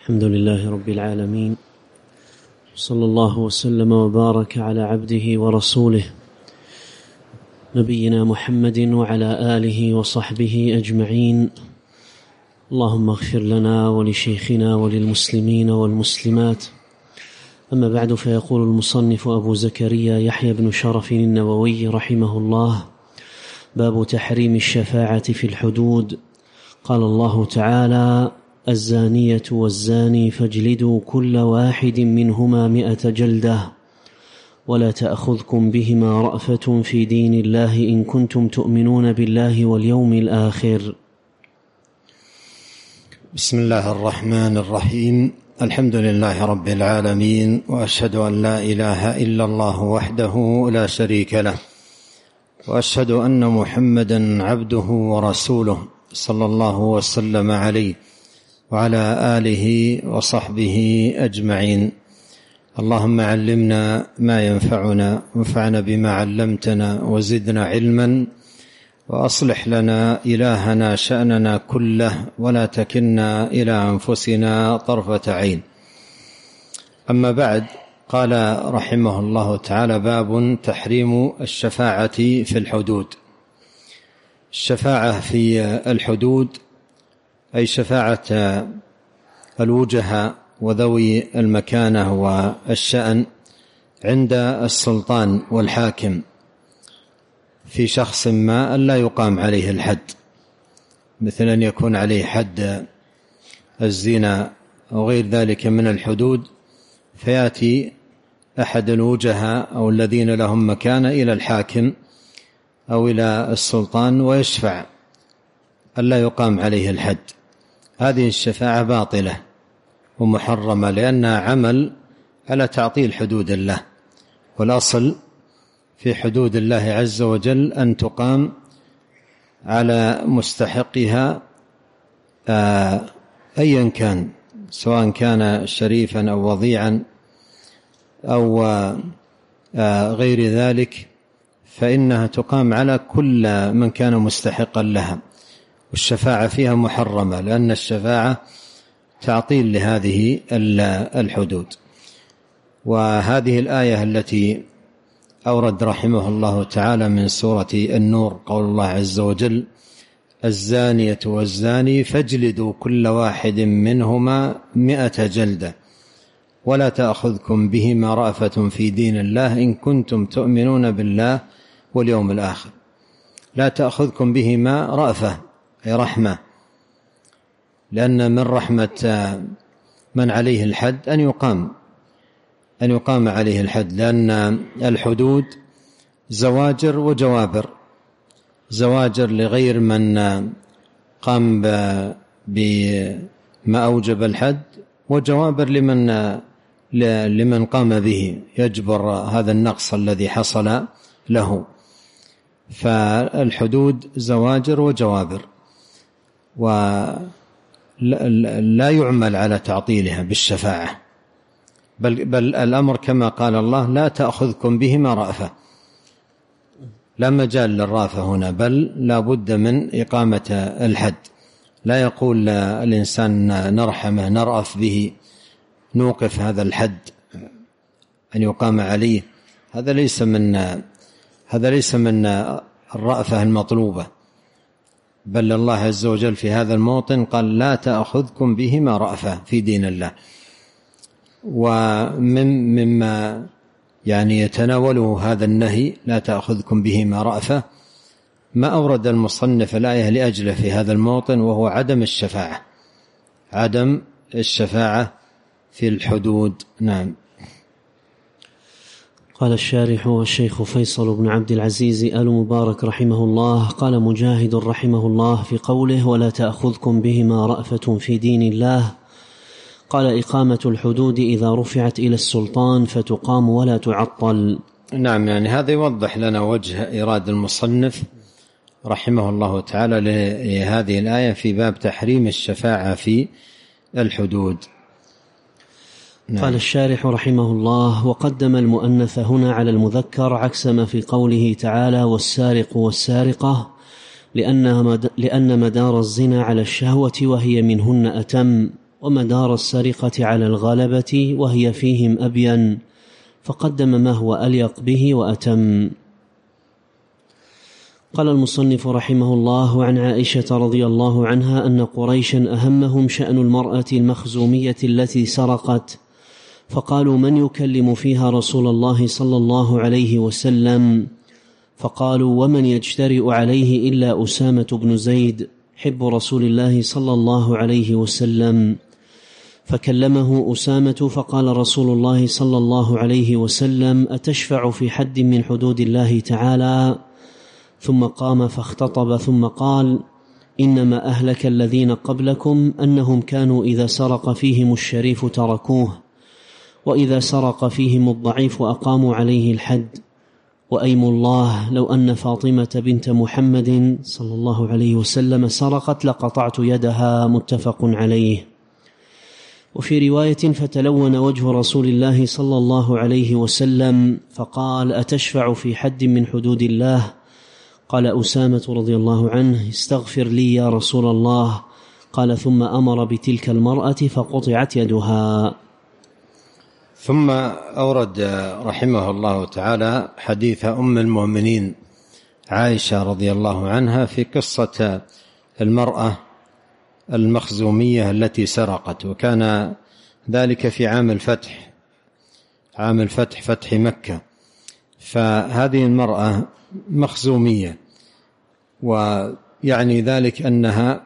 الحمد لله رب العالمين، صلى الله وسلم وبارك على عبده ورسوله نبينا محمد وعلى آله وصحبه أجمعين. اللهم اغفر لنا ولشيخنا وللمسلمين والمسلمات. أما بعد، فيقول المصنف أبو زكريا يحيى بن شرف النووي رحمه الله: باب تحريم الشفاعة في الحدود. قال الله تعالى: الزانية والزاني فاجلدوا كل واحد منهما 100 جلدة ولا تأخذكم بهما رأفة في دين الله إن كنتم تؤمنون بالله واليوم الآخر. بسم الله الرحمن الرحيم. الحمد لله رب العالمين، وأشهد أن لا إله إلا الله وحده لا شريك له، وأشهد أن محمدا عبده ورسوله صلى الله وسلم عليه وعلى آله وصحبه أجمعين. اللهم علمنا ما ينفعنا وانفعنا بما علمتنا وزدنا علما، وأصلح لنا إلهنا شأننا كله ولا تكلنا إلى أنفسنا طرفة عين. أما بعد، قال رحمه الله تعالى: باب تحريم الشفاعة في الحدود. الشفاعة في الحدود أي شفاعة الوجهاء وذوي المكانة والشأن عند السلطان والحاكم في شخص ما لا يقام عليه الحد، مثل أن يكون عليه حد الزنا أو غير ذلك من الحدود، فيأتي أحد الوجهاء أو الذين لهم مكانة إلى الحاكم أو إلى السلطان ويشفع ألا يقام عليه الحد. هذه الشفاعة باطلة ومحرمة، لأنها عمل على تعطيل حدود الله، والأصل في حدود الله عز وجل أن تقام على مستحقها أيا كان، سواء كان شريفا أو وضيعا أو غير ذلك، فإنها تقام على كل من كان مستحقا لها، والشفاعة فيها محرمة، لأن الشفاعة تعطيل لهذه الحدود. وهذه الآية التي أورد رحمه الله تعالى من سورة النور، قول الله عز وجل: الزانية والزاني فاجلدوا كل واحد منهما 100 جلدة ولا تأخذكم بهما رأفة في دين الله إن كنتم تؤمنون بالله واليوم الآخر. لا تأخذكم بهما رأفة أي رحمة، لأن من رحمة من عليه الحد أن يقام عليه الحد، لأن الحدود زواجر وجوابر، زواجر لغير من قام بما أوجب الحد، وجوابر لمن قام به، يجبر هذا النقص الذي حصل له. فالحدود زواجر وجوابر، ولا يعمل على تعطيلها بالشفاعة، بل الأمر كما قال الله: لا تأخذكم بهما رأفة. لا مجال للرأفة هنا، بل لا بد من إقامة الحد. لا يقول الإنسان نرحمه نرأف به نوقف هذا الحد أن يقام عليه، هذا ليس من الرأفة المطلوبة، بل الله عز وجل في هذا الموطن قال: لا تأخذكم بهما رأفة في دين الله. ومما يعني يتناوله هذا النهي لا تأخذكم بهما رأفة ما أورد المصنف الآية لأجله في هذا الموطن، وهو عدم الشفاعة في الحدود. نعم. قال الشارح والشيخ فيصل بن عبد العزيز آل مبارك رحمه الله: قال مجاهد رحمه الله في قوله: ولا تأخذكم بهما رأفة في دين الله، قال: إقامة الحدود إذا رفعت إلى السلطان فتقام ولا تعطل. نعم، يعني هذا يوضح لنا وجه إرادة المصنف رحمه الله تعالى لهذه الآية في باب تحريم الشفاعة في الحدود. نعم. قال الشارح رحمه الله: وقدم المؤنث هنا على المذكر عكس ما في قوله تعالى: والسارق والسارقة، لأن مدار الزنا على الشهوة وهي منهن أتم، ومدار السرقة على الغلبة وهي فيهم أبين، فقدم ما هو أليق به وأتم. قال المصنف رحمه الله: عن عائشة رضي الله عنها أن قريشا أهمهم شأن المرأة المخزومية التي سرقت، فقالوا: من يكلم فيها رسول الله صلى الله عليه وسلم؟ فقالوا: ومن يجترئ عليه إلا أسامة بن زيد حب رسول الله صلى الله عليه وسلم. فكلمه أسامة فقال رسول الله صلى الله عليه وسلم: أتشفع في حد من حدود الله تعالى؟ ثم قام فاختطب ثم قال: إنما أهلك الذين قبلكم أنهم كانوا إذا سرق فيهم الشريف تركوه، وإذا سرق فيهم الضعيف أقاموا عليه الحد. وأيم الله لو أن فاطمة بنت محمد صلى الله عليه وسلم سرقت لقطعت يدها. متفق عليه. وفي رواية: فتلون وجه رسول الله صلى الله عليه وسلم فقال: أتشفع في حد من حدود الله؟ قال أسامة رضي الله عنه: استغفر لي يا رسول الله. قال: ثم أمر بتلك المرأة فقطعت يدها. ثم أورد رحمه الله تعالى حديث أم المؤمنين عائشة رضي الله عنها في قصة المرأة المخزومية التي سرقت، وكان ذلك في عام الفتح، عام الفتح، فتح مكة. فهذه المرأة مخزومية، ويعني ذلك أنها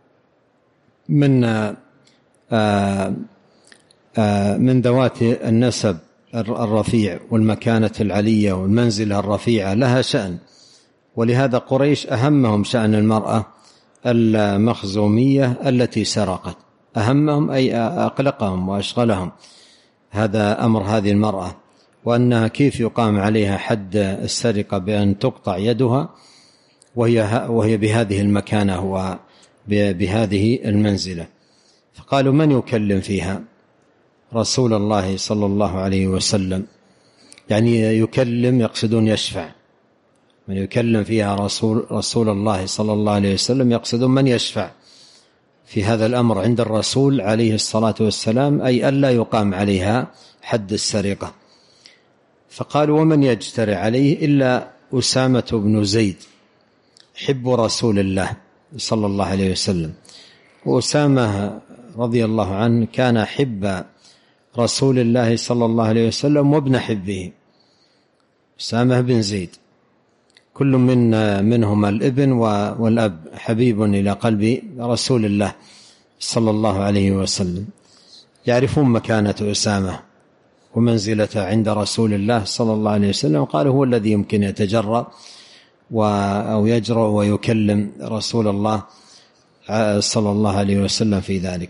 من ذوات النسب الرفيع والمكانة العلية والمنزلة الرفيعة، لها شأن. ولهذا قريش أهمهم شأن المرأة المخزومية التي سرقت، أهمهم أي أقلقهم وأشغلهم هذا أمر هذه المرأة، وأنها كيف يقام عليها حد السرقة بأن تقطع يدها وهي بهذه المكانة وبهذه المنزلة. فقالوا: من يكلم فيها رسول الله صلى الله عليه وسلم؟ يعني يكلم، يقصدون يشفع. من يكلم فيها رسول الله صلى الله عليه وسلم يقصدون من يشفع في هذا الأمر عند الرسول عليه الصلاة والسلام، أي ألا يقام عليها حد السرقة. فقالوا: ومن يجترئ عليه إلا أسامة بن زيد حب رسول الله صلى الله عليه وسلم. وأسامة رضي الله عنه كان حب رسول الله صلى الله عليه وسلم وابن حبه، أسامة بن زيد، كل منهما الابن والأب، حبيب إلى قلب رسول الله صلى الله عليه وسلم. يعرفون مكانة أسامة ومنزلته عند رسول الله صلى الله عليه وسلم. قالوا: هو الذي يمكن يتجرأ أو يجرؤ ويكلم رسول الله صلى الله عليه وسلم في ذلك.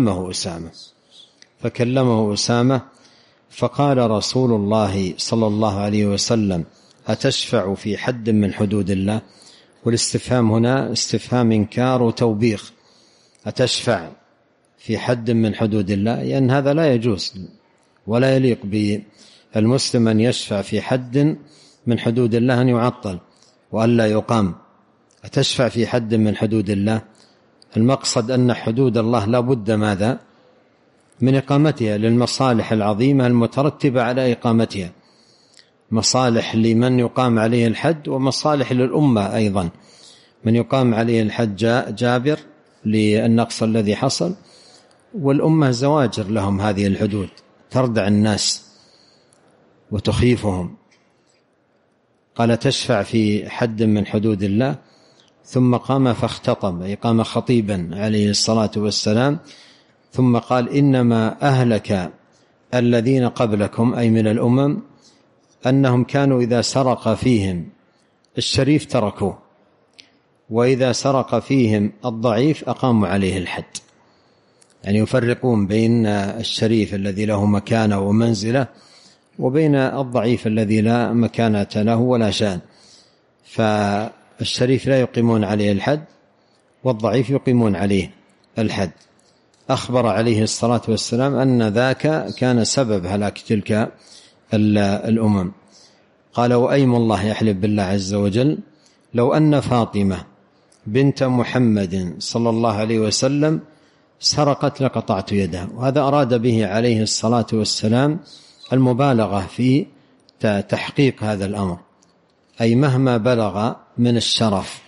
فكلمه أسامة فقال رسول الله صلى الله عليه وسلم: أتشفع في حد من حدود الله؟ والاستفهام هنا استفهام إنكار وتوبيخ. أتشفع في حد من حدود الله، لأن هذا لا يجوز ولا يليق بالمسلم أن يشفع في حد من حدود الله أن يعطل وألا يقام. أتشفع في حد من حدود الله، المقصد أن حدود الله لا بد ماذا؟ من إقامتها للمصالح العظيمة المترتبة على إقامتها، مصالح لمن يقام عليه الحد ومصالح للأمة أيضا. من يقام عليه الحد جابر للنقص الذي حصل، والأمة زواجر لهم هذه الحدود تردع الناس وتخيفهم. قال: تشفع في حد من حدود الله. ثم قام فاختطب، أي قام خطيبا عليه الصلاة والسلام، ثم قال: إنما أهلك الذين قبلكم، أي من الأمم، أنهم كانوا إذا سرق فيهم الشريف تركوه، وإذا سرق فيهم الضعيف أقاموا عليه الحد. يعني يفرقون بين الشريف الذي له مكانة ومنزلة وبين الضعيف الذي لا مكانة له ولا شأن. فالشريف لا يقيمون عليه الحد والضعيف يقيمون عليه الحد. أخبر عليه الصلاة والسلام أن ذاك كان سبب هلاك تلك الأمم. قال: وأيم الله، يحلف بالله عز وجل، لو أن فاطمة بنت محمد صلى الله عليه وسلم سرقت لقطعت يدها. وهذا أراد به عليه الصلاة والسلام المبالغة في تحقيق هذا الأمر، أي مهما بلغ من الشرف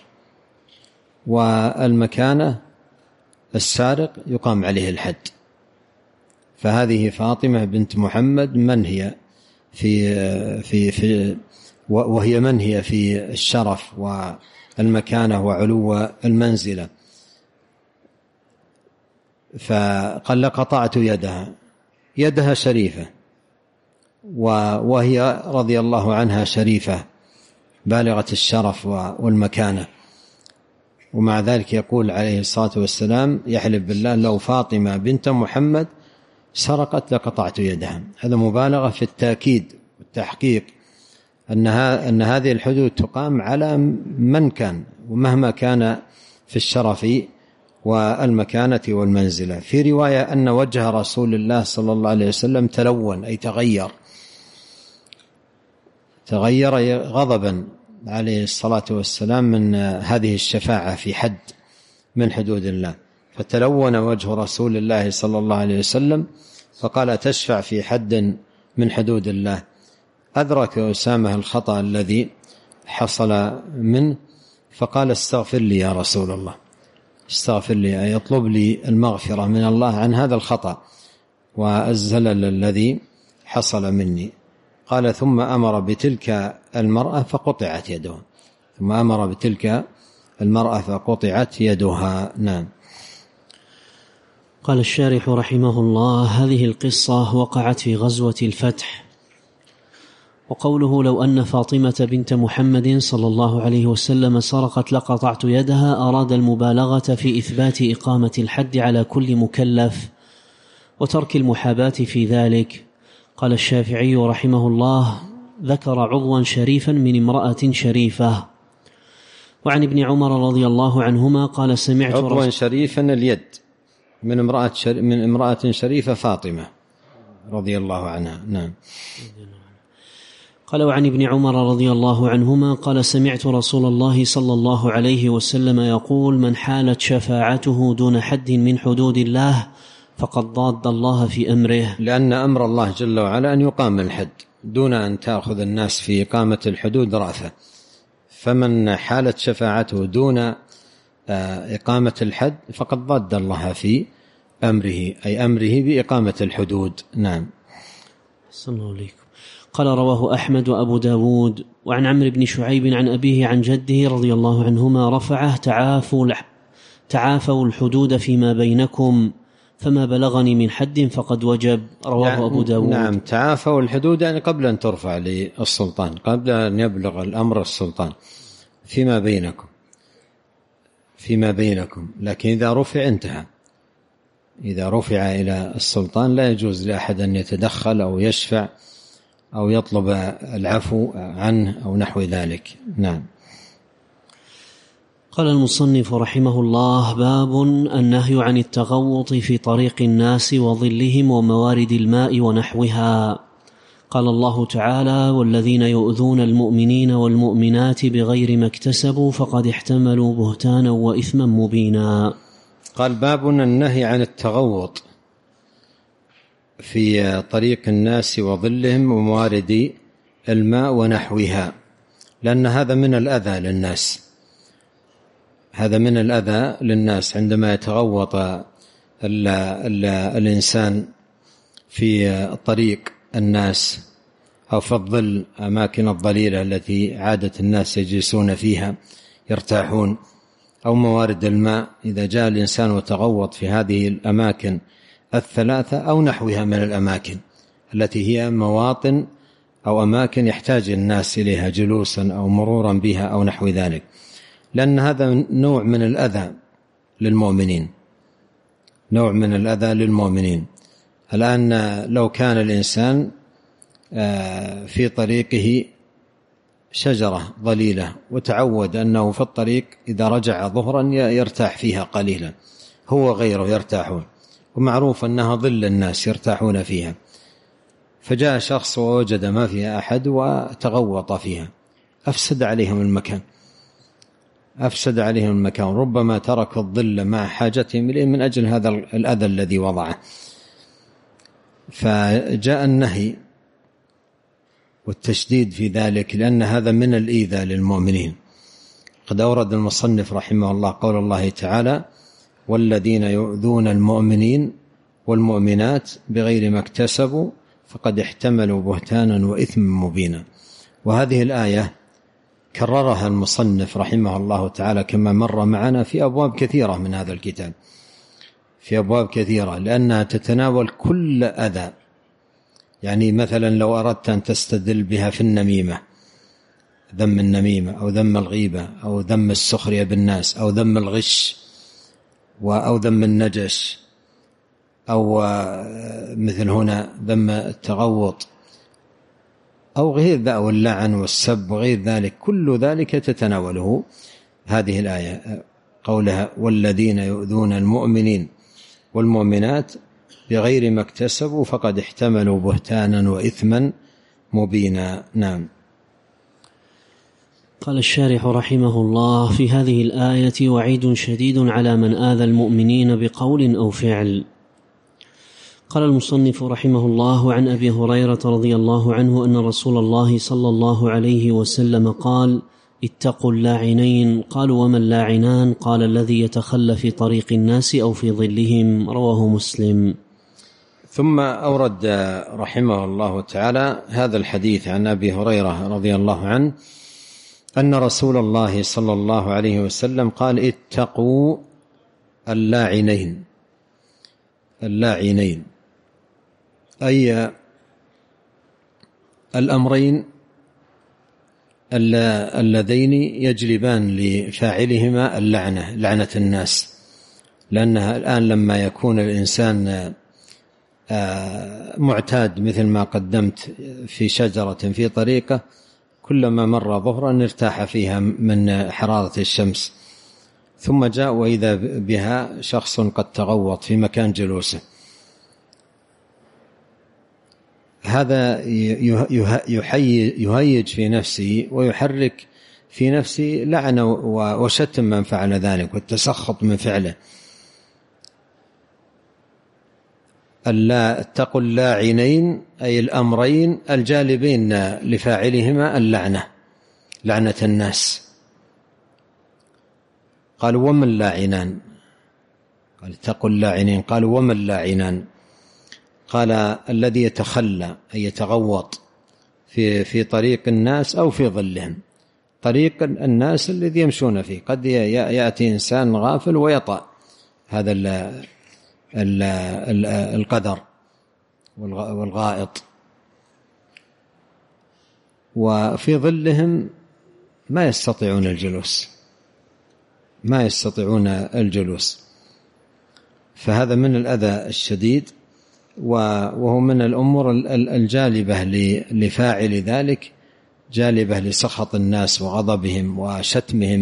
والمكانة السارق يقام عليه الحد. فهذه فاطمة بنت محمد منهية وهي منهية في الشرف والمكانة وعلو المنزلة. فقال لقطعت يدها شريفة، وهي رضي الله عنها شريفة بالغة الشرف والمكانة، ومع ذلك يقول عليه الصلاة والسلام يحلف بالله لو فاطمة بنت محمد سرقت لقطعت يدها. هذا مبالغة في التأكيد والتحقيق أن هذه الحدود تقام على من كان ومهما كان في الشرف والمكانة والمنزلة. في رواية أن وجه رسول الله صلى الله عليه وسلم تلون، أي تغير غضبا عليه الصلاة والسلام من هذه الشفاعة في حد من حدود الله، فتلون وجه رسول الله صلى الله عليه وسلم فقال تشفع في حد من حدود الله. أدرك أسامة الخطأ الذي حصل منه فقال استغفر لي يا رسول الله، استغفر لي، أي اطلب لي المغفرة من الله عن هذا الخطأ والزلل الذي حصل مني. قال ثم أمر بتلك المرأة فقطعت يدها، ثم أمر بتلك المرأة فقطعت يدها. نعم. قال الشارح رحمه الله: هذه القصة وقعت في غزوة الفتح. وقوله لو أن فاطمة بنت محمد صلى الله عليه وسلم سرقت لقطعت يدها أراد المبالغة في إثبات إقامة الحد على كل مكلف وترك المحاباة في ذلك. قال الشافعي رحمه الله: ذكر عضوا شريفا من امرأة شريفة. وعن ابن عمر رضي الله عنهما قال سمعت عضوا شريفا اليد من امرأة شريفة فاطمة رضي الله عنها. نعم. قال وعن ابن عمر رضي الله عنهما قال سمعت رسول الله صلى الله عليه وسلم يقول: من حالت شفاعته دون حد من حدود الله فقد ضاد الله في أمره. لأن أمر الله جل وعلا أن يقام الحد دون أن تأخذ الناس في إقامة الحدود رأفة، فمن حالت شفاعته دون إقامة الحد فقد ضاد الله في أمره، أي أمره بإقامة الحدود. نعم. صلى الله عليكم. قال رواه أحمد وأبو داود. وعن عمرو بن شعيب عن أبيه عن جده رضي الله عنهما رفعه: تعافوا الحدود فيما بينكم فما بلغني من حد فقد وجب. رواه أبو داود. نعم. تعافوا الحدود يعني قبل أن ترفع للسلطان، قبل أن يبلغ الأمر السلطان، فيما بينكم. لكن إذا رفع انتهى، إذا رفع إلى السلطان لا يجوز لأحد أن يتدخل أو يشفع أو يطلب العفو عنه أو نحو ذلك. نعم. قال المصنف رحمه الله: باب النهي عن التغوط في طريق الناس وظلهم وموارد الماء ونحوها. قال الله تعالى: والذين يؤذون المؤمنين والمؤمنات بغير ما اكتسبوا فقد احتملوا بهتانا وإثما مبينا. قال باب النهي عن التغوط في طريق الناس وظلهم وموارد الماء ونحوها، لأن هذا من الأذى للناس، هذا من الأذى للناس عندما يتغوط الإنسان في طريق الناس أو في الظل، أماكن الظليلة التي عادة الناس يجلسون فيها يرتاحون، أو موارد الماء إذا جاء الإنسان وتغوط في هذه الأماكن الثلاثة أو نحوها من الأماكن التي هي مواطن أو أماكن يحتاج الناس إليها جلوسا أو مرورا بها أو نحو ذلك، لأن هذا نوع من الأذى للمؤمنين، نوع من الأذى للمؤمنين. الآن لو كان الإنسان في طريقه شجرة ظليلة وتعود أنه في الطريق إذا رجع ظهرا يرتاح فيها قليلا، هو غيره يرتاحون، ومعروف أنها ظل الناس يرتاحون فيها، فجاء شخص ووجد ما فيها أحد وتغوط فيها، أفسد عليهم المكان، أفسد عليهم المكان، ربما ترك الظل مع حاجتهم إليه من أجل هذا الأذى الذي وضعه. فجاء النهي والتشديد في ذلك لأن هذا من الإيذاء للمؤمنين. قد أورد المصنف رحمه الله قول الله تعالى: والذين يؤذون المؤمنين والمؤمنات بغير ما اكتسبوا فقد احتملوا بهتانا وإثما مبينا. وهذه الآية كررها المصنف رحمه الله تعالى كما مر معنا في أبواب كثيرة من هذا الكتاب، في أبواب كثيرة، لأنها تتناول كل أذى. يعني مثلا لو أردت أن تستدل بها في النميمة، ذم النميمة أو ذم الغيبة أو ذم السخرية بالناس أو ذم الغش أو ذم النجش أو مثل هنا ذم التغوط أو غير ذا واللعن والسب وغير ذلك، كل ذلك تتناوله هذه الآية، قولها: والذين يؤذون المؤمنين والمؤمنات بغير ما اكتسبوا فقد احتملوا بهتانا وإثما مبينا. نعم. قال الشارح رحمه الله: في هذه الآية وعيد شديد على من آذى المؤمنين بقول أو فعل. قال المصنف رحمه الله: عن أبي هريرة رضي الله عنه أن رسول الله صلى الله عليه وسلم قال: اتقوا اللاعنين. قالوا: وما اللاعنان؟ قال: الذي يتخلى في طريق الناس أو في ظلهم. رواه مسلم. ثم أورد رحمه الله تعالى هذا الحديث عن أبي هريرة رضي الله عنه أن رسول الله صلى الله عليه وسلم قال: اتقوا اللاعنين. اللاعنين أي الأمرين اللذين يجلبان لفاعلهما اللعنة، لعنة الناس. لأنها الآن لما يكون الإنسان معتاد مثل ما قدمت في شجرة في طريقة، كلما مر ظهرا ارتاح فيها من حرارة الشمس، ثم جاء وإذا بها شخص قد تغوط في مكان جلوسه، هذا يهيج في نفسه ويحرك في نفسه لعنة وشتم من فعل ذلك والتسخط من فعله. اتقوا اللاعنين أي الأمرين الجالبين لفاعلهما اللعنة، لعنة الناس. قالوا: وما اللاعنان؟ قال: اتقوا اللاعنين. قالوا: وما اللاعنان؟ قال: الذي يتخلى أي يتغوط في طريق الناس أو في ظلهم. طريق الناس الذي يمشون فيه، قد يأتي إنسان غافل ويطأ هذا القدر والغائط، وفي ظلهم ما يستطيعون الجلوس، فهذا من الأذى الشديد، وهو من الأمور الجالبة لفاعل ذلك، جالبة لسخط الناس وغضبهم وشتمهم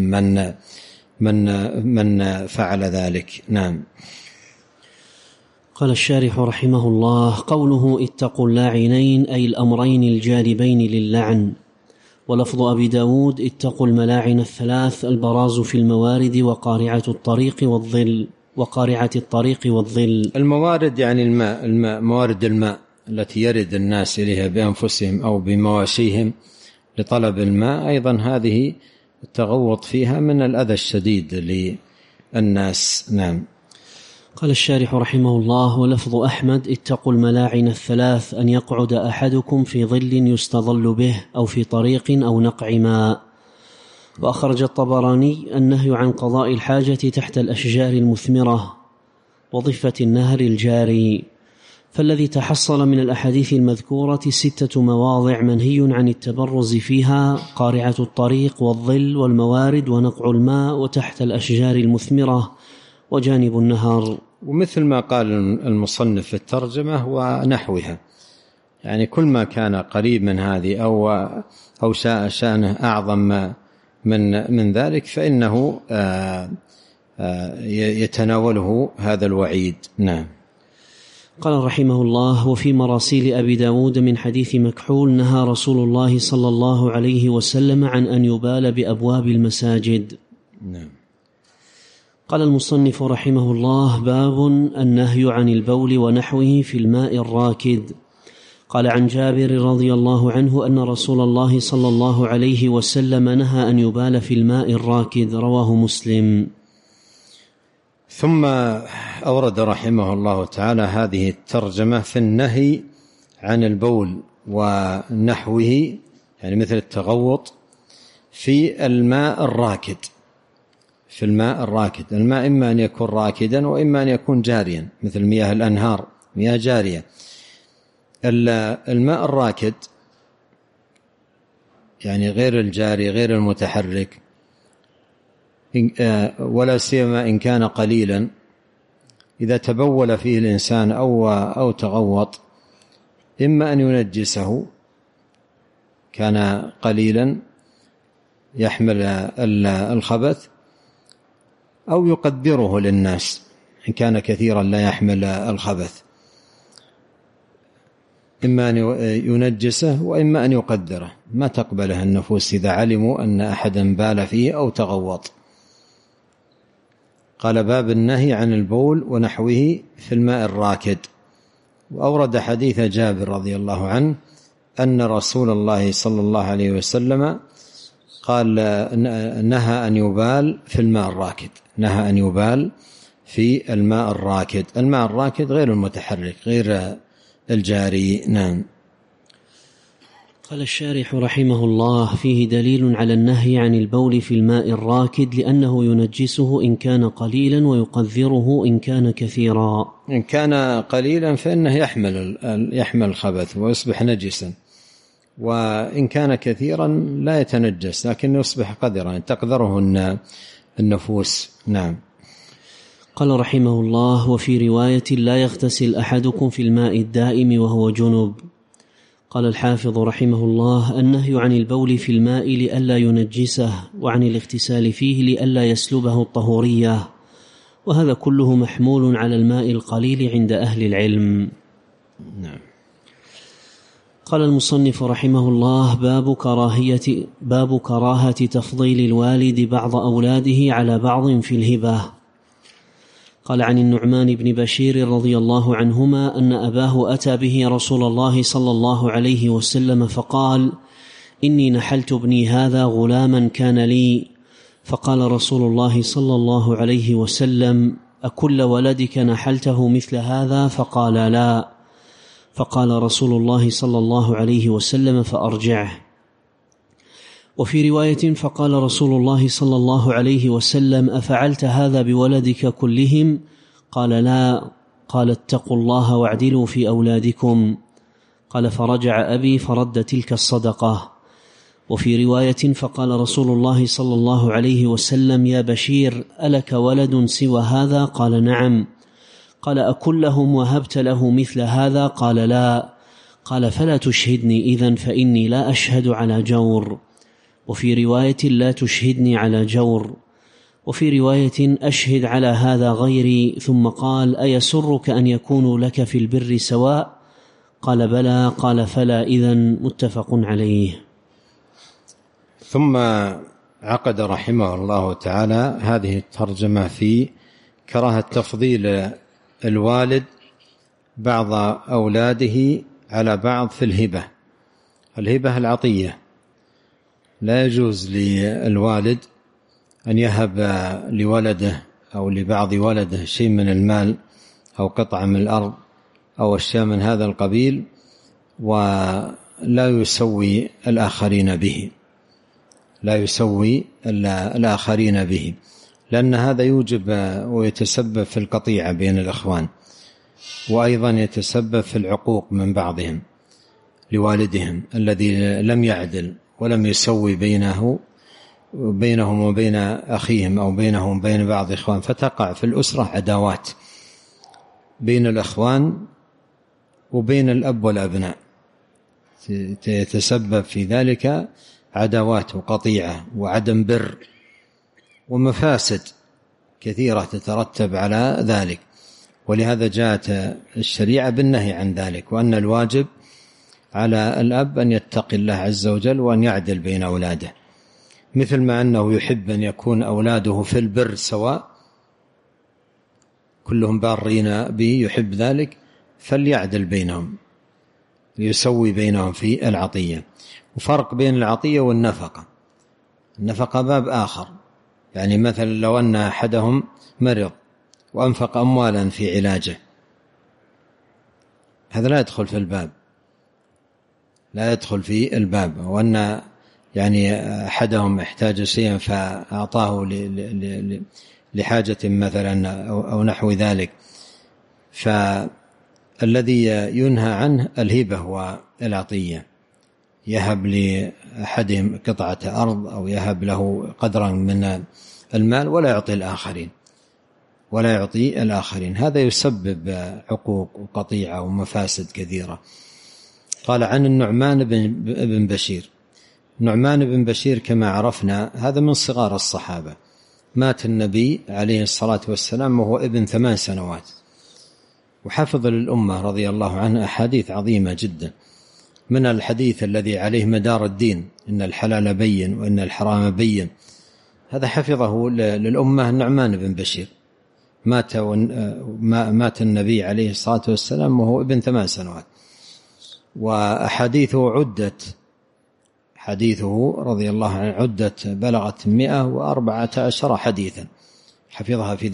من فعل ذلك. نعم. قال الشارح رحمه الله: قوله اتقوا اللاعنين أي الأمرين الجالبين للعن. ولفظ أبي داود: اتقوا الملاعن الثلاث، البراز في الموارد وقارعة الطريق والظل. الموارد يعني الماء، موارد الماء التي يرد الناس إليها بأنفسهم أو بمواشيهم لطلب الماء، أيضا هذه التغوط فيها من الأذى الشديد للناس. نعم. قال الشارح رحمه الله: ولفظ أحمد: اتقوا الملاعن الثلاث، أن يقعد أحدكم في ظل يستظل به أو في طريق أو نقع ماء. وأخرج الطبراني النهي عن قضاء الحاجة تحت الأشجار المثمرة وضفة النهر الجاري. فالذي تحصل من الأحاديث المذكورة 6 مواضع منهي عن التبرز فيها: قارعة الطريق والظل والموارد ونقع الماء وتحت الأشجار المثمرة وجانب النهر. ومثل ما قال المصنف في الترجمة ونحوها، يعني كل ما كان قريب من هذه أو شأنه أعظم من ذلك فإنه يتناوله هذا الوعيد. نعم. قال رحمه الله: وفي مراسيل أبي داود من حديث مكحول: نهى رسول الله صلى الله عليه وسلم عن أن يبال بأبواب المساجد. نعم. قال المصنف رحمه الله: باب النهي عن البول ونحوه في الماء الراكد. قال عن جابر رضي الله عنه أن رسول الله صلى الله عليه وسلم نهى أن يبال في الماء الراكد، رواه مسلم. ثم أورد رحمه الله تعالى هذه الترجمة في النهي عن البول ونحوه، يعني مثل التغوط في الماء الراكد. في الماء الراكد، الماء إما أن يكون راكدا وإما أن يكون جاريا، مثل مياه الأنهار، مياه جارية. الماء الراكد يعني غير الجاري، غير المتحرك، ولا سيما إن كان قليلا، إذا تبول فيه الإنسان أو تغوط، إما أن ينجسه، كان قليلا يحمل الخبث، أو يقدره للناس إن كان كثيرا لا يحمل الخبث. إما أن ينجسه وإما أن يقدره، ما تقبله النفوس إذا علموا أن أحدا بال فيه أو تغوط. قال: باب النهي عن البول ونحوه في الماء الراكد. وأورد حديث جابر رضي الله عنه أن رسول الله صلى الله عليه وسلم قال: نهى أن يبال في الماء الراكد، نهى أن يبال في الماء الراكد. الماء الراكد غير المتحرك، غير الجاري. نعم. قال الشارح رحمه الله: فيه دليل على النهي عن البول في الماء الراكد، لأنه ينجسه إن كان قليلا ويقذره إن كان كثيرا. إن كان قليلا فإنه يحمل الخبث ويصبح نجسا، وإن كان كثيرا لا يتنجس لكن يصبح قذرا، تقذره النفوس. نعم. قال رحمه الله: وفي رواية: لا يغتسل أحدكم في الماء الدائم وهو جنب. قال الحافظ رحمه الله: النهي عن البول في الماء لئلا ينجسه، وعن الاغتسال فيه لئلا يسلبه الطهورية، وهذا كله محمول على الماء القليل عند أهل العلم. نعم. قال المصنف رحمه الله: باب كراهة تفضيل الوالد بعض أولاده على بعض في الهبة. قال عن النعمان بن بشير رضي الله عنهما أن أباه أتى به رسول الله صلى الله عليه وسلم فقال: إني نحلت ابني هذا غلاما كان لي. فقال رسول الله صلى الله عليه وسلم: أكل ولدك نحلته مثل هذا؟ فقال: لا. فقال رسول الله صلى الله عليه وسلم: فأرجعه. وفي رواية: فقال رسول الله صلى الله عليه وسلم: أفعلت هذا بولدك كلهم؟ قال: لا. قال: اتقوا الله واعدلوا في أولادكم. قال: فرجع أبي فرد تلك الصدقة. وفي رواية: فقال رسول الله صلى الله عليه وسلم: يا بشير، ألك ولد سوى هذا؟ قال: نعم. قال: أكلهم وهبت له مثل هذا؟ قال: لا. قال: فلا تشهدني إذن، فإني لا أشهد على جور. وفي رواية: لا تشهدني على جور. وفي رواية: أشهد على هذا غيري. ثم قال: أيسرك أن يكونوا لك في البر سواء؟ قال: بلى. قال: فلا إذن. متفق عليه. ثم عقد رحمه الله تعالى هذه الترجمة في كراهة تفضيل الوالد بعض أولاده على بعض في الهبة. الهبة العطية، لا يجوز للوالد أن يهب لولده أو لبعض ولده شيء من المال أو قطعة من الأرض أو أشياء من هذا القبيل ولا يسوي الآخرين به، لا يسوي الآخرين به، لأن هذا يوجب ويتسبب في القطيعة بين الإخوان، وأيضا يتسبب في العقوق من بعضهم لوالدهم الذي لم يعدل ولم يسوي بينهم وبين أخيهم أو بينهم وبين بعض إخوان، فتقع في الأسرة عداوات بين الإخوان وبين الأب والأبناء، يتسبب في ذلك عداوات وقطيعة وعدم بر ومفاسد كثيرة تترتب على ذلك. ولهذا جاءت الشريعة بالنهي عن ذلك، وأن الواجب على الأب أن يتقي الله عز وجل وأن يعدل بين أولاده. مثل ما أنه يحب أن يكون أولاده في البر سواء كلهم بارين به يحب ذلك، فليعدل بينهم، ليسوي بينهم في العطية. وفرق بين العطية والنفقة. النفقة باب آخر، يعني مثلا لو أن أحدهم مرض وأنفق أموالا في علاجه، هذا لا يدخل في الباب، لا يدخل في الباب. وأن يعني أحدهم احتاج شيئا فأعطاه لحاجة مثلا أو نحو ذلك، فالذي ينهى عنه الهبة والعطية، يهب لأحدهم قطعة أرض أو يهب له قدرا من المال ولا يعطي الآخرين، هذا يسبب عقوق وقطيعة ومفاسد كثيرة. قال عن النعمان بن بشير. نعمان بن بشير كما عرفنا هذا من صغار الصحابة، مات النبي عليه الصلاة والسلام وهو ابن 8 سنوات، وحفظ للأمة رضي الله عنه أحاديث عظيمة جدا. من الحديث الذي عليه مدار الدين، إن الحلال بين وإن الحرام بين، هذا حفظه للأمة النعمان بن بشير. مات النبي عليه الصلاة والسلام وهو ابن 8 سنوات، وأحاديثه عدت، حديثه رضي الله عنه عدت بلغت 114 حديثا حفظها في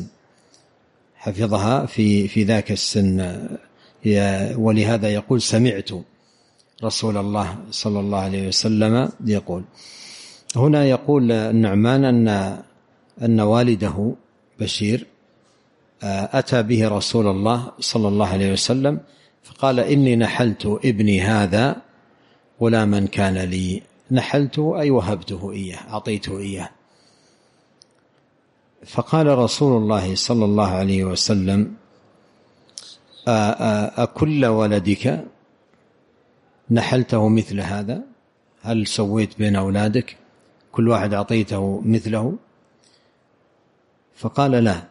ذاك السن، ولهذا يقول سمعت رسول الله صلى الله عليه وسلم يقول. هنا يقول النعمان أن والده بشير أتى به رسول الله صلى الله عليه وسلم فقال إني نحلت ابني هذا غلاما كان لي، نحلته أي وهبته إياه، أعطيته إياه. فقال رسول الله صلى الله عليه وسلم أكل ولدك نحلته مثل هذا؟ هل سويت بين أولادك كل واحد أعطيته مثله؟ فقال لا.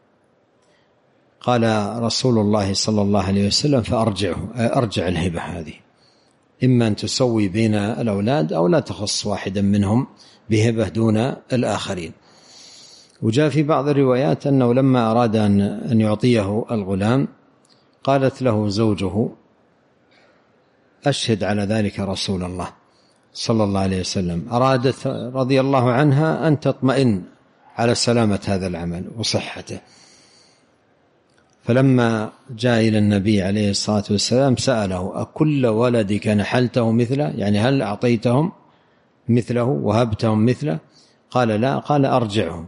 قال رسول الله صلى الله عليه وسلم أرجع الهبة هذه، إما أن تسوي بين الأولاد أو لا تخص واحدا منهم بهبة دون الآخرين. وجاء في بعض الروايات أنه لما أراد أن يعطيه الغلام قالت له زوجه أشهد على ذلك رسول الله صلى الله عليه وسلم، أرادت رضي الله عنها أن تطمئن على سلامة هذا العمل وصحته. فلما جاء إلى النبي عليه الصلاة والسلام سأله أكل ولدك نحلته مثله، يعني هل أعطيتهم مثله وهبتهم مثله؟ قال لا. قال أرجعهم.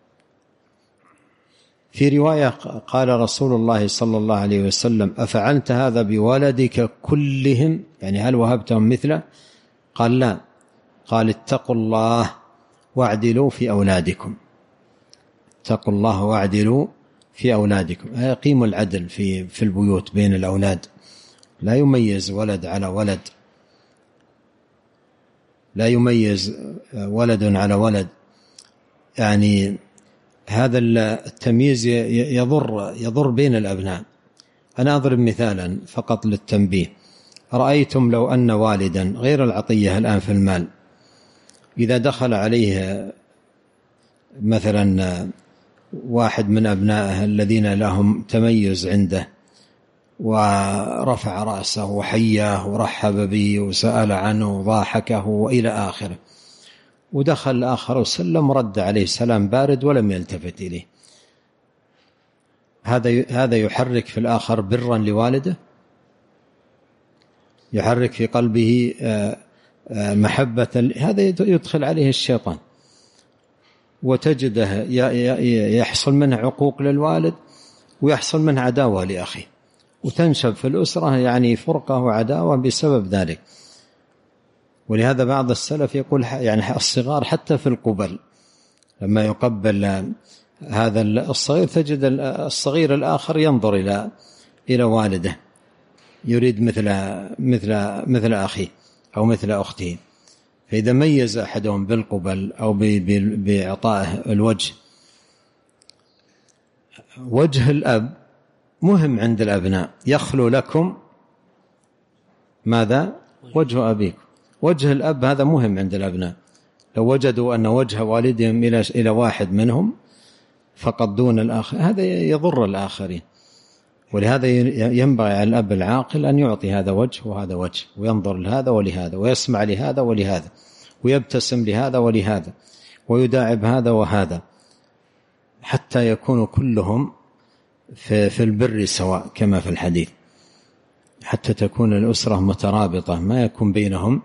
في رواية قال رسول الله صلى الله عليه وسلم أفعلت هذا بولدك كلهم، يعني هل وهبتهم مثله؟ قال لا. قال اتقوا الله واعدلوا في أولادكم، اتقوا الله واعدلوا في أولادكم، يقيم العدل في البيوت بين الأولاد، لا يميز ولد على ولد، لا يميز ولد على ولد، يعني هذا التمييز يضر بين الأبناء. أنا أضرب مثالا فقط للتنبيه. رأيتم لو أن والدا غير العطية الآن في المال، إذا دخل عليه مثلا واحد من أبنائه الذين لهم تميز عنده ورفع رأسه وحياه ورحب به وسأل عنه وضاحكه وإلى آخره، ودخل الآخر وسلم رد عليه سلام بارد ولم يلتفت إليه، هذا يحرك في الآخر برا لوالده، يحرك في قلبه محبة، هذا يدخل عليه الشيطان، وتجده يحصل منه عقوق للوالد ويحصل منه عداوة لأخيه، وتنشب في الأسرة يعني فرقة وعداوة بسبب ذلك. ولهذا بعض السلف يقول يعني الصغار حتى في القبل لما يقبل هذا الصغير تجد الصغير الآخر ينظر إلى والده يريد مثل أخيه أو مثل أخته. فإذا ميز أحدهم بالقبل أو بإعطائه الوجه، وجه الأب مهم عند الأبناء، يخلو لكم ماذا؟ وجه أبيكم. وجه الأب هذا مهم عند الأبناء، لو وجدوا أن وجه والدهم إلى واحد منهم فقط دون الآخر هذا يضر الآخرين. ولهذا ينبغي على الأب العاقل أن يعطي هذا وجه وهذا وجه، وينظر لهذا ولهذا، ويسمع لهذا ولهذا، ويبتسم لهذا ولهذا، ويداعب هذا وهذا، حتى يكونوا كلهم في البر سواء كما في الحديث، حتى تكون الأسرة مترابطة، ما يكون بينهم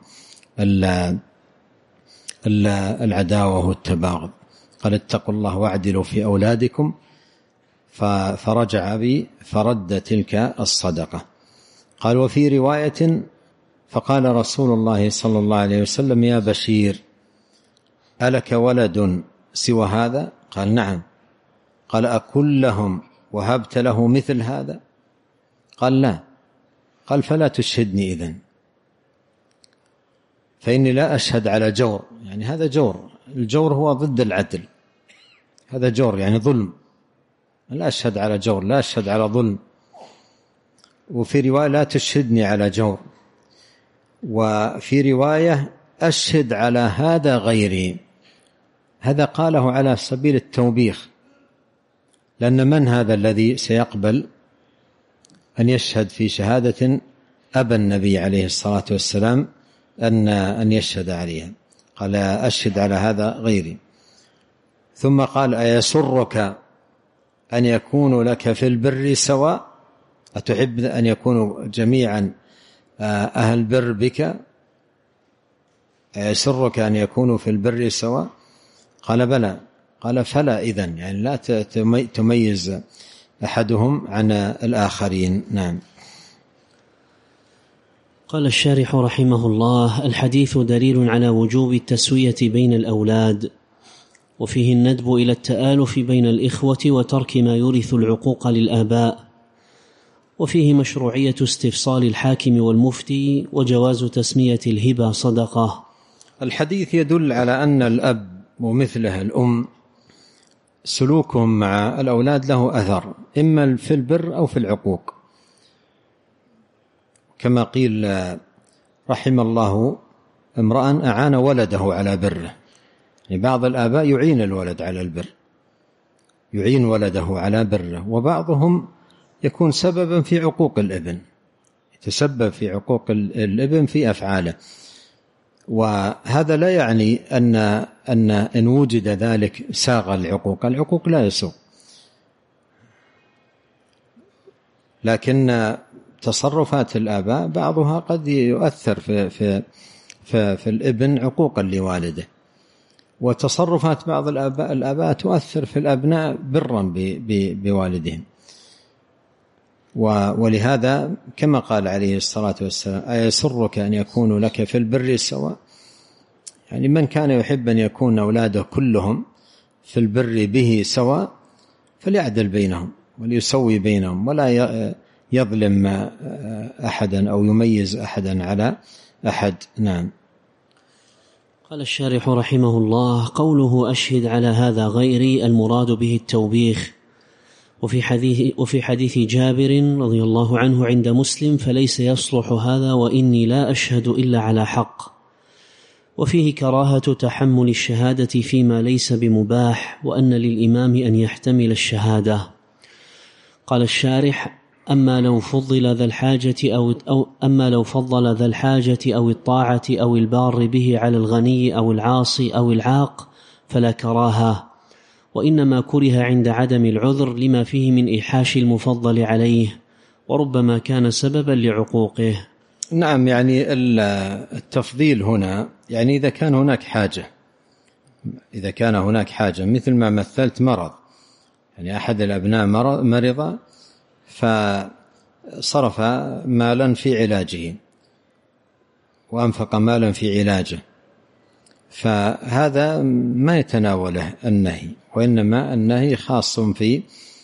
العداوة والتباغض. قال اتقوا الله واعدلوا في أولادكم، فرجع أبي فرد تلك الصدقة. قال وفي رواية فقال رسول الله صلى الله عليه وسلم يا بشير ألك ولد سوى هذا؟ قال نعم. قال أكلهم وهبت له مثل هذا؟ قال لا. قال فلا تشهدني إذن، فإني لا أشهد على جور. يعني هذا جور، الجور هو ضد العدل، هذا جور يعني ظلم، لا أشهد على جور، لا أشهد على ظلم. وفي رواية لا تشهدني على جور، وفي رواية أشهد على هذا غيري. هذا قاله على سبيل التوبيخ، لأن من هذا الذي سيقبل أن يشهد في شهادة أبى النبي عليه الصلاة والسلام أن يشهد عليها؟ قال أشهد على هذا غيري. ثم قال أيسرك أن يكونوا لك في البر سواء؟ أتحب أن يكونوا جميعا أهل بر بك؟ أيسرك أن يكونوا في البر سواء؟ قال بلى. قال فلا إذن، يعني لا تميز أحدهم عن الآخرين. نعم. قال الشارح رحمه الله: الحديث دليل على وجوب التسوية بين الأولاد، وفيه الندب إلى التآلف بين الإخوة وترك ما يورث العقوق للآباء، وفيه مشروعية استفصال الحاكم والمفتي، وجواز تسمية الهبة صدقة. الحديث يدل على أن الأب ومثله الأم سلوكهم مع الأولاد له أثر، إما في البر أو في العقوق، كما قيل رحم الله امرأ أعان ولده على بره. يعني بعض الآباء يعين الولد على البر، يعين ولده على بره، وبعضهم يكون سببا في عقوق الابن، يتسبب في عقوق الابن في أفعاله. وهذا لا يعني أن وجد ذلك ساغ العقوق، العقوق لا يسوغ، لكن تصرفات الآباء بعضها قد يؤثر في الابن عقوقا لوالده، وتصرفات بعض الآباء تؤثر في الأبناء برا بوالدهم. ولهذا كما قال عليه الصلاة والسلام: أيسرك أن يكونوا لك في البر سواء؟ يعني من كان يحب أن يكون أولاده كلهم في البر به سواء فليعدل بينهم وليسوي بينهم، ولا يظلم أحدا أو يميز أحدا على أحد. نعم. قال الشارح رحمه الله: قوله أشهد على هذا غيري المراد به التوبيخ. وفي حديث جابر رضي الله عنه عند مسلم: فليس يصلح هذا وإني لا أشهد إلا على حق. وفيه كراهة تحمل الشهادة فيما ليس بمباح، وأن للإمام أن يحتمل الشهادة. قال الشارح: أما لو فضل ذا الحاجة أو الطاعة أو البار به على الغني أو العاصي أو العاق فلا كراهة، وإنما كره عند عدم العذر لما فيه من إيحاش المفضل عليه، وربما كان سببا لعقوقه. نعم. يعني التفضيل هنا يعني إذا كان هناك حاجة مثل ما مثلت مرض، يعني أحد الأبناء مرض فصرف مالا في علاجه وأنفق مالا في علاجه، فهذا ما يتناوله النهي، وإنما النهي خاص في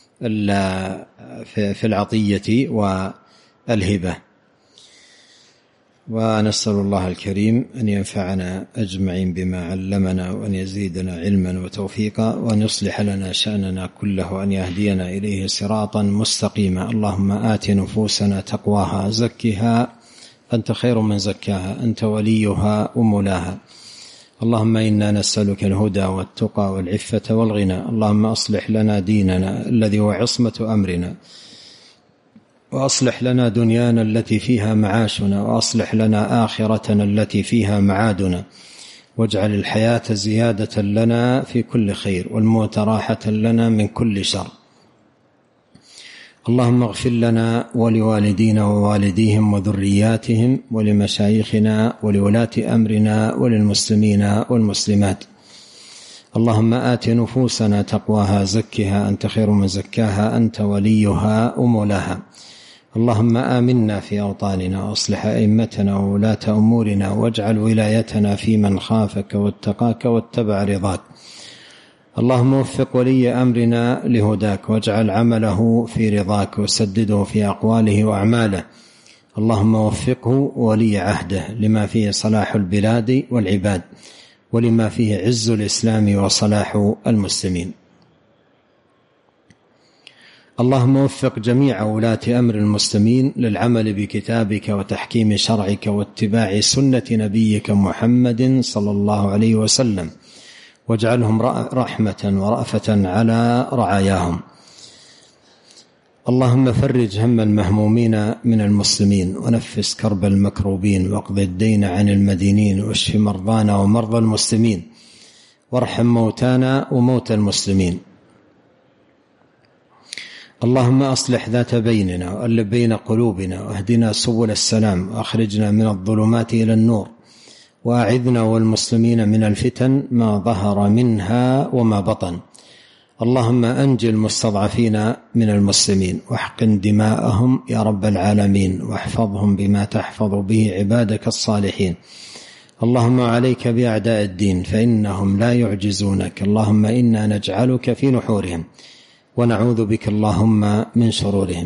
العطية والهبة. ونسأل الله الكريم أن ينفعنا أجمعين بما علمنا، وأن يزيدنا علما وتوفيقا، وأن يصلح لنا شأننا كله، وأن يهدينا إليه صراطا مستقيما. اللهم آت نفوسنا تقواها، زكها أنت خير من زكاها، أنت وليها ومولاها. اللهم إنا نسألك الهدى والتقى والعفة والغنى. اللهم أصلح لنا ديننا الذي هو عصمة أمرنا، وأصلح لنا دنيانا التي فيها معاشنا، وأصلح لنا آخرتنا التي فيها معادنا، واجعل الحياة زيادة لنا في كل خير والموت راحة لنا من كل شر. اللهم اغفر لنا ولوالدينا ووالديهم وذرياتهم ولمشايخنا ولولاة أمرنا وللمسلمين والمسلمات. اللهم آت نفوسنا تقواها زكها أنت خير من زكاها أنت وليها ومولاها. اللهم آمنا في أوطاننا وأصلح أئمتنا وولاة أمورنا، واجعل ولايتنا في من خافك واتقاك واتبع رضاك. اللهم وفق ولي أمرنا لهداك، واجعل عمله في رضاك، وسدده في أقواله وأعماله. اللهم وفقه ولي عهده لما فيه صلاح البلاد والعباد، ولما فيه عز الإسلام وصلاح المسلمين. اللهم وفق جميع ولاة أمر المسلمين للعمل بكتابك وتحكيم شرعك واتباع سنة نبيك محمد صلى الله عليه وسلم، واجعلهم رحمة ورأفة على رعاياهم. اللهم فرج هم المهمومين من المسلمين، ونفس كرب المكروبين، واقض الدين عن المدينين، واشف مرضانا ومرضى المسلمين، وارحم موتانا وموتى المسلمين. اللهم أصلح ذات بيننا وألف بين قلوبنا، واهدنا سبل السلام، وأخرجنا من الظلمات إلى النور، وأعذنا والمسلمين من الفتن ما ظهر منها وما بطن. اللهم أنجي المستضعفين من المسلمين، واحقن دماءهم يا رب العالمين، واحفظهم بما تحفظ به عبادك الصالحين. اللهم عليك بأعداء الدين فإنهم لا يعجزونك. اللهم إنا نجعلك في نحورهم، ونعوذ بك اللهم من شرورهم.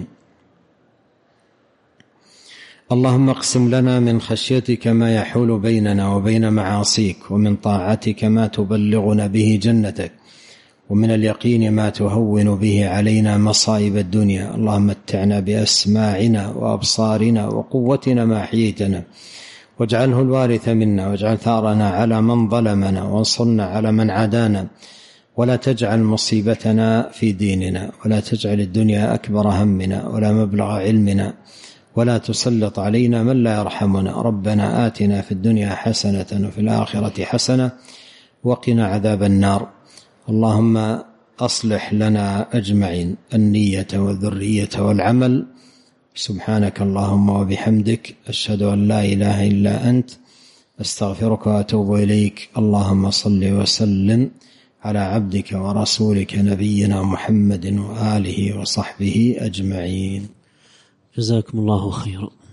اللهم اقسم لنا من خشيتك ما يحول بيننا وبين معاصيك، ومن طاعتك ما تبلغنا به جنتك، ومن اليقين ما تهون به علينا مصائب الدنيا. اللهم متعنا بأسماعنا وأبصارنا وقوتنا ما أحييتنا، واجعله الوارث منا، واجعل ثارنا على من ظلمنا، وانصرنا على من عادانا، ولا تجعل مصيبتنا في ديننا، ولا تجعل الدنيا أكبر همنا ولا مبلغ علمنا، ولا تسلط علينا من لا يرحمنا. ربنا آتنا في الدنيا حسنة وفي الآخرة حسنة وقنا عذاب النار. اللهم أصلح لنا أجمعين النية والذرية والعمل. سبحانك اللهم وبحمدك، أشهد أن لا إله إلا أنت، أستغفرك وأتوب إليك. اللهم صل وسلم على عبدك ورسولك نبينا محمد وآله وصحبه أجمعين. جزاكم الله خيرا.